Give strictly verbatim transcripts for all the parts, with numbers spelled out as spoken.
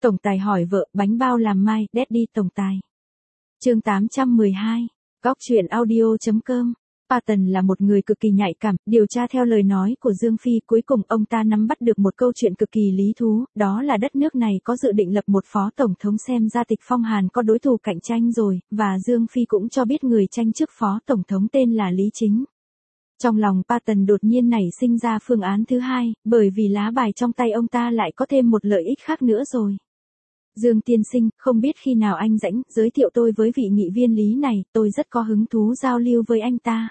Tổng tài hỏi vợ, bánh bao làm mai, Daddy tổng tài. Chương tám trăm mười hai, Góc truyện audio.com. Patton là một người cực kỳ nhạy cảm, điều tra theo lời nói của Dương Phi, cuối cùng ông ta nắm bắt được một câu chuyện cực kỳ lý thú, đó là đất nước này có dự định lập một phó tổng thống, xem ra Tịch Phong Hàn có đối thủ cạnh tranh rồi, và Dương Phi cũng cho biết người tranh chức phó tổng thống tên là Lý Chính. Trong lòng Patton đột nhiên nảy sinh ra phương án thứ hai, bởi vì lá bài trong tay ông ta lại có thêm một lợi ích khác nữa rồi. Dương tiên sinh, không biết khi nào anh rảnh, giới thiệu tôi với vị nghị viên Lý này, tôi rất có hứng thú giao lưu với anh ta.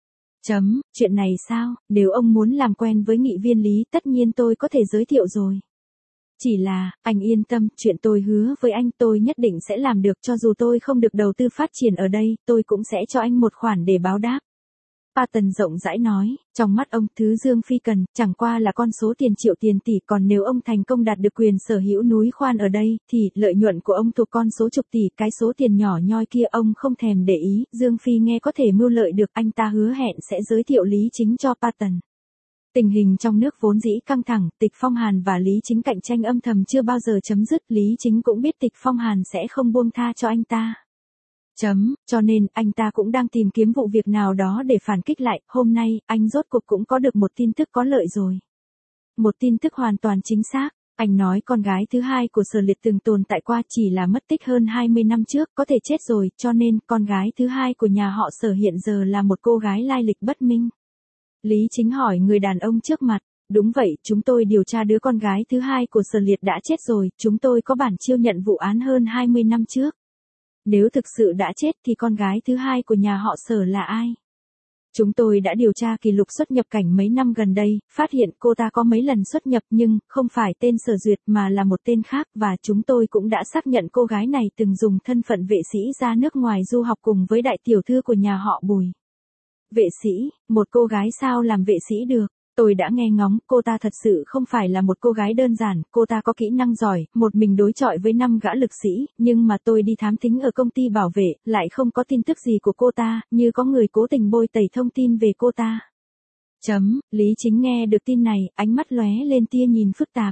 Chấm, chuyện này sao, nếu ông muốn làm quen với nghị viên Lý, tất nhiên tôi có thể giới thiệu rồi. Chỉ là, anh yên tâm, chuyện tôi hứa với anh tôi nhất định sẽ làm được, cho dù tôi không được đầu tư phát triển ở đây, tôi cũng sẽ cho anh một khoản để báo đáp. Patton rộng rãi nói, trong mắt ông, thứ Dương Phi cần, chẳng qua là con số tiền triệu tiền tỷ, còn nếu ông thành công đạt được quyền sở hữu núi khoan ở đây, thì, lợi nhuận của ông thuộc con số chục tỷ, cái số tiền nhỏ nhoi kia ông không thèm để ý, Dương Phi nghe có thể mưu lợi được, anh ta hứa hẹn sẽ giới thiệu Lý Chính cho Patton. Tình hình trong nước vốn dĩ căng thẳng, Tịch Phong Hàn và Lý Chính cạnh tranh âm thầm chưa bao giờ chấm dứt, Lý Chính cũng biết Tịch Phong Hàn sẽ không buông tha cho anh ta. Chấm, cho nên, anh ta cũng đang tìm kiếm vụ việc nào đó để phản kích lại, hôm nay, anh rốt cuộc cũng có được một tin tức có lợi rồi. Một tin tức hoàn toàn chính xác, anh nói con gái thứ hai của Sở Liệt từng tồn tại qua, chỉ là mất tích hơn hai mươi năm trước, có thể chết rồi, cho nên, con gái thứ hai của nhà họ Sở hiện giờ là một cô gái lai lịch bất minh. Lý Chính hỏi người đàn ông trước mặt, đúng vậy, chúng tôi điều tra đứa con gái thứ hai của Sở Liệt đã chết rồi, chúng tôi có bản chiêu nhận vụ án hơn hai mươi năm trước. Nếu thực sự đã chết thì con gái thứ hai của nhà họ Sở là ai? Chúng tôi đã điều tra kỷ lục xuất nhập cảnh mấy năm gần đây, phát hiện cô ta có mấy lần xuất nhập nhưng không phải tên Sở Duyệt mà là một tên khác, và chúng tôi cũng đã xác nhận cô gái này từng dùng thân phận vệ sĩ ra nước ngoài du học cùng với đại tiểu thư của nhà họ Bùi. Vệ sĩ, một cô gái sao làm vệ sĩ được? Tôi đã nghe ngóng, cô ta thật sự không phải là một cô gái đơn giản, cô ta có kỹ năng giỏi, một mình đối chọi với năm gã lực sĩ, nhưng mà tôi đi thám thính ở công ty bảo vệ, lại không có tin tức gì của cô ta, như có người cố tình bôi tẩy thông tin về cô ta. Chấm, Lý Chính nghe được tin này, ánh mắt lóe lên tia nhìn phức tạp.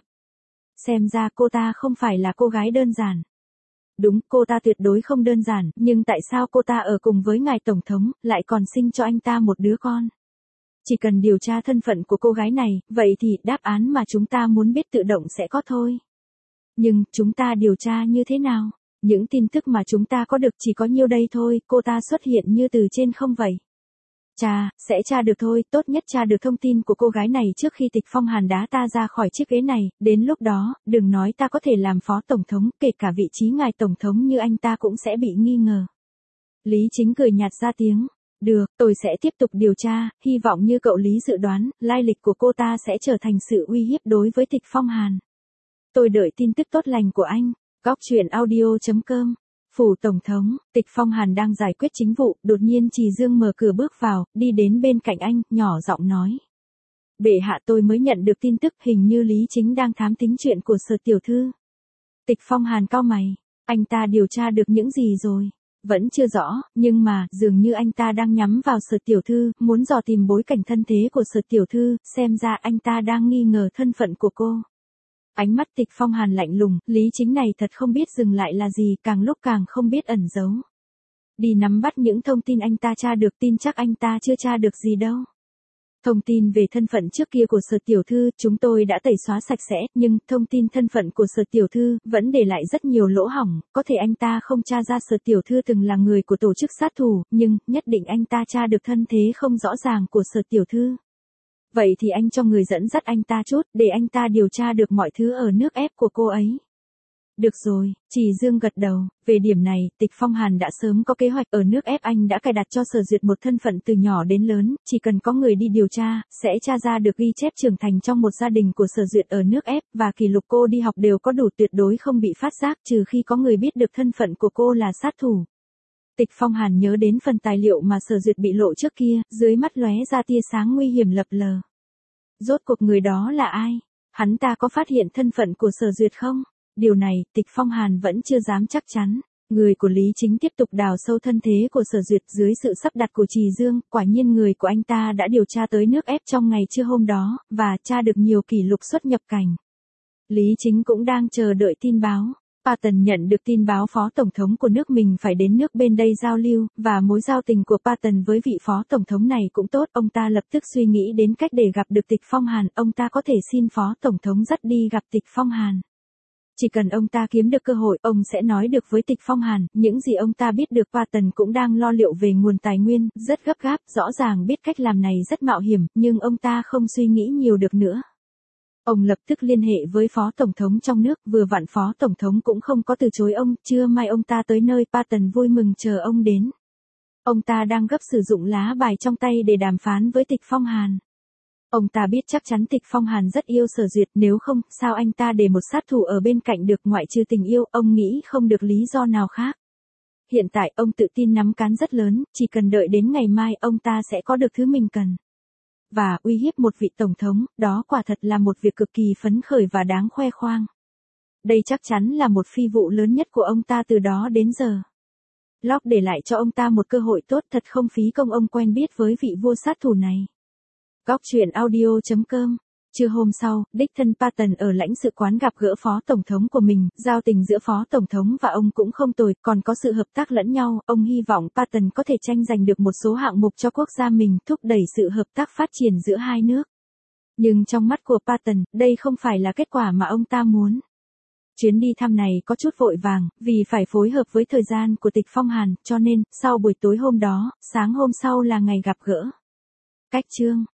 Xem ra cô ta không phải là cô gái đơn giản. Đúng, cô ta tuyệt đối không đơn giản, nhưng tại sao cô ta ở cùng với ngài Tổng thống, lại còn sinh cho anh ta một đứa con? Chỉ cần điều tra thân phận của cô gái này, vậy thì đáp án mà chúng ta muốn biết tự động sẽ có thôi. Nhưng, chúng ta điều tra như thế nào? Những tin tức mà chúng ta có được chỉ có nhiêu đây thôi, cô ta xuất hiện như từ trên không vậy. Cha, sẽ tra được thôi, tốt nhất tra được thông tin của cô gái này trước khi Tịch Phong Hàn đá ta ra khỏi chiếc ghế này, đến lúc đó, đừng nói ta có thể làm phó tổng thống, kể cả vị trí ngài tổng thống như anh ta cũng sẽ bị nghi ngờ. Lý Chính cười nhạt ra tiếng. Được, tôi sẽ tiếp tục điều tra, hy vọng như cậu Lý dự đoán, lai lịch của cô ta sẽ trở thành sự uy hiếp đối với Tịch Phong Hàn. Tôi đợi tin tức tốt lành của anh. Góc truyện audio.com. Phủ Tổng thống, Tịch Phong Hàn đang giải quyết chính vụ, đột nhiên Trì Dương mở cửa bước vào, đi đến bên cạnh anh, nhỏ giọng nói. Bệ hạ, tôi mới nhận được tin tức, hình như Lý Chính đang thám thính chuyện của Sở tiểu thư. Tịch Phong Hàn cau mày, anh ta điều tra được những gì rồi? Vẫn chưa rõ, nhưng mà, dường như anh ta đang nhắm vào Sở tiểu thư, muốn dò tìm bối cảnh thân thế của Sở tiểu thư, xem ra anh ta đang nghi ngờ thân phận của cô. Ánh mắt Tịch Phong Hàn lạnh lùng, Lý Chính này thật không biết dừng lại là gì, càng lúc càng không biết ẩn giấu. Đi nắm bắt những thông tin anh ta tra được, tin chắc anh ta chưa tra được gì đâu. Thông tin về thân phận trước kia của Sở tiểu thư, chúng tôi đã tẩy xóa sạch sẽ, nhưng thông tin thân phận của Sở tiểu thư vẫn để lại rất nhiều lỗ hổng, có thể anh ta không tra ra Sở tiểu thư từng là người của tổ chức sát thủ, nhưng nhất định anh ta tra được thân thế không rõ ràng của Sở tiểu thư. Vậy thì anh cho người dẫn dắt anh ta chút, để anh ta điều tra được mọi thứ ở nước ép của cô ấy. Được rồi, Trì Dương gật đầu, về điểm này, Tịch Phong Hàn đã sớm có kế hoạch, ở nước ép anh đã cài đặt cho Sở Duyệt một thân phận từ nhỏ đến lớn, chỉ cần có người đi điều tra, sẽ tra ra được ghi chép trưởng thành trong một gia đình của Sở Duyệt ở nước ép, và kỷ lục cô đi học đều có đủ, tuyệt đối không bị phát giác, trừ khi có người biết được thân phận của cô là sát thủ. Tịch Phong Hàn nhớ đến phần tài liệu mà Sở Duyệt bị lộ trước kia, dưới mắt lóe ra tia sáng nguy hiểm lập lờ. Rốt cuộc người đó là ai? Hắn ta có phát hiện thân phận của Sở Duyệt không? Điều này, Tịch Phong Hàn vẫn chưa dám chắc chắn. Người của Lý Chính tiếp tục đào sâu thân thế của Sở Duyệt dưới sự sắp đặt của Trì Dương, quả nhiên người của anh ta đã điều tra tới nước ép trong ngày trưa hôm đó, và tra được nhiều kỷ lục xuất nhập cảnh. Lý Chính cũng đang chờ đợi tin báo. Patton nhận được tin báo phó tổng thống của nước mình phải đến nước bên đây giao lưu, và mối giao tình của Patton với vị phó tổng thống này cũng tốt. Ông ta lập tức suy nghĩ đến cách để gặp được Tịch Phong Hàn. Ông ta có thể xin phó tổng thống dắt đi gặp Tịch Phong Hàn. Chỉ cần ông ta kiếm được cơ hội, ông sẽ nói được với Tịch Phong Hàn. Những gì ông ta biết được, Patton cũng đang lo liệu về nguồn tài nguyên, rất gấp gáp, rõ ràng biết cách làm này rất mạo hiểm, nhưng ông ta không suy nghĩ nhiều được nữa. Ông lập tức liên hệ với phó tổng thống trong nước, vừa vặn phó tổng thống cũng không có từ chối ông, trưa mai ông ta tới nơi, Patton vui mừng chờ ông đến. Ông ta đang gấp sử dụng lá bài trong tay để đàm phán với Tịch Phong Hàn. Ông ta biết chắc chắn Tịch Phong Hàn rất yêu Sở Duyệt, nếu không, sao anh ta để một sát thủ ở bên cạnh được, ngoại trừ tình yêu, ông nghĩ không được lý do nào khác. Hiện tại, ông tự tin nắm cán rất lớn, chỉ cần đợi đến ngày mai, ông ta sẽ có được thứ mình cần. Và uy hiếp một vị tổng thống, đó quả thật là một việc cực kỳ phấn khởi và đáng khoe khoang. Đây chắc chắn là một phi vụ lớn nhất của ông ta từ đó đến giờ. Locke để lại cho ông ta một cơ hội tốt, thật không phí công ông quen biết với vị vua sát thủ này. Góc truyện audio chấm com. Trưa hôm sau, đích thân Patton ở lãnh sự quán gặp gỡ phó tổng thống của mình, giao tình giữa phó tổng thống và ông cũng không tồi, còn có sự hợp tác lẫn nhau. Ông hy vọng Patton có thể tranh giành được một số hạng mục cho quốc gia mình, thúc đẩy sự hợp tác phát triển giữa hai nước. Nhưng trong mắt của Patton, đây không phải là kết quả mà ông ta muốn. Chuyến đi thăm này có chút vội vàng, vì phải phối hợp với thời gian của Tịch Phong Hàn, cho nên, sau buổi tối hôm đó, sáng hôm sau là ngày gặp gỡ. Cách chương